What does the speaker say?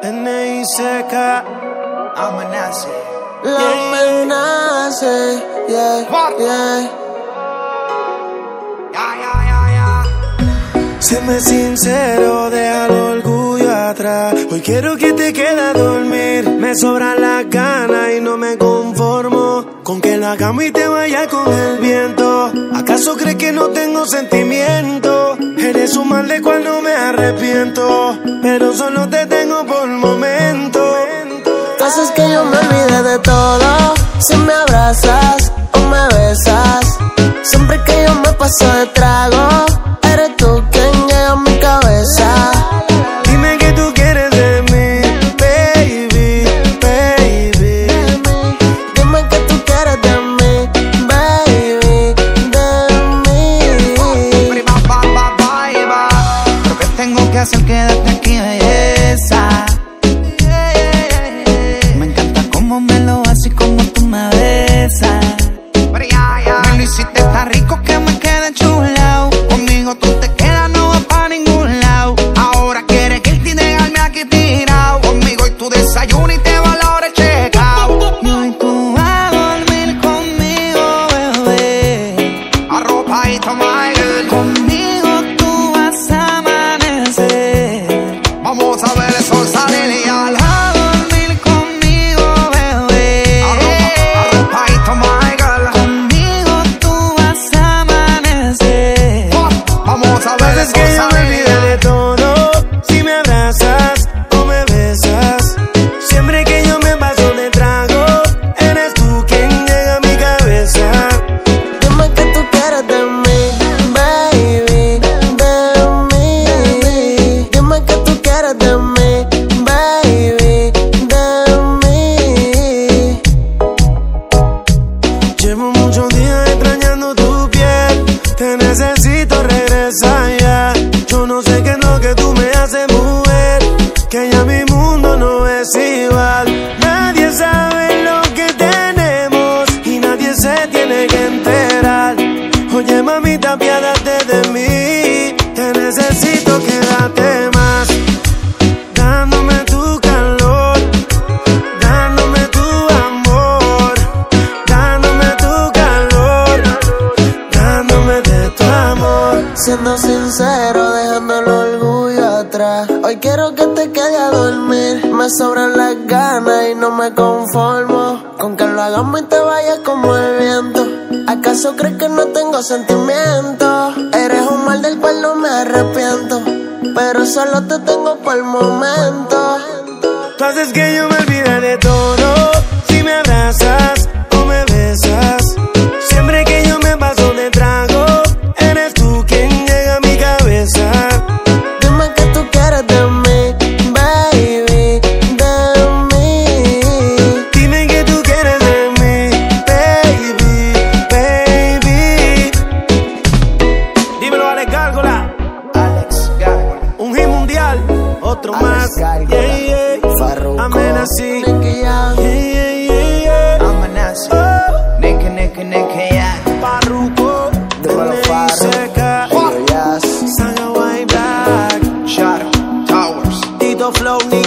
N.I.C.K. Amenace. La amenace, yeah, yeah. Séme sincero, deja el orgullo atrás. Hoy quiero que te quedes a dormir. Me sobran las ganas y no me conformo con que la cama y te vaya con el viento. ¿Acaso crees que no tengo sentimiento? Eres un mal de cual no me arrepiento, pero solo te tengo por momento. Haces que yo me olvide de todo. Si me abrazas o me besas, siempre que yo me paso de trago, eres tú quien llega a mi cabeza. Dime qué tú quieres de mí, baby, baby. Dime qué tú quieres de mí, baby, de mí. Pero que tengo que hacer, quédate aquí, belleza. Me encanta cómo me lo haces y cómo tú me besas. Me lo hiciste tan rico que me quedé chulao. Conmigo tú te quedas, no vas pa' ningún lado. Ahora quieres irte y dejarme aquí tirado. Conmigo y tu desayuno y te va la hora de checao. Y hoy tú vas a dormir conmigo, bebé. Arropadito, my girl. Conmigo tú vas a amanecer. Vamos a ver el sol salir y al a dormir conmigo, bebé. Arropadito, my girl. Conmigo tú vas a amanecer. Vamos a ver el sol Que yo me salir. olvide de todo. Si me abrazas o me besas, siempre que yo me paso de trago, eres tú quien llega a mi cabeza. Dime qué tú quieres de mí, baby, de mí. Dime qué tú quieres de mí, baby, de mí. Llevo muchos días extrañando tu piel. Te necesito, regresa ya. Yo no sé qué es lo que tú me haces, mujer, que ya mi mundo no es igual. Nadie sabe lo que tenemos y nadie se tiene que enterar. Oye, mamita, apiádate de mí. Te necesito, quédate más. Dándome tu calor, dándome tu amor, dándome tu calor, dándome de tu amor. Siendo sincero, dejando el orgullo atrás. Hoy quiero que te quede a dormir. Me sobran las ganas y no me conformo con que lo hagamos y te vayas como el viento. ¿Acaso crees que no tengo sentimiento? Eres un mal del cual no me arrepiento, pero solo te tengo por el momento. Tú haces que yo me olvide de todo. Si me abrazas o me besas, siempre que yo me paso de trago, eres tú quien llega a mi cabeza. Dime qué tú quieres de mí, baby, de mí. Dime qué tú quieres de mí, baby, baby. Dímelo, Alex Gárgola. Alex Gárgola. Un hit mundial, otro Alex más. Gárgola. Yeah, yeah. Farruko, Amenace. Nicky Jam. Yeah, yeah, yeah. Amenace. Oh. Nicky, yeah. Farruko, Dímelo, N.I.C.K. Farruko. Saga White Black, Shadow Towers. Tito Flow,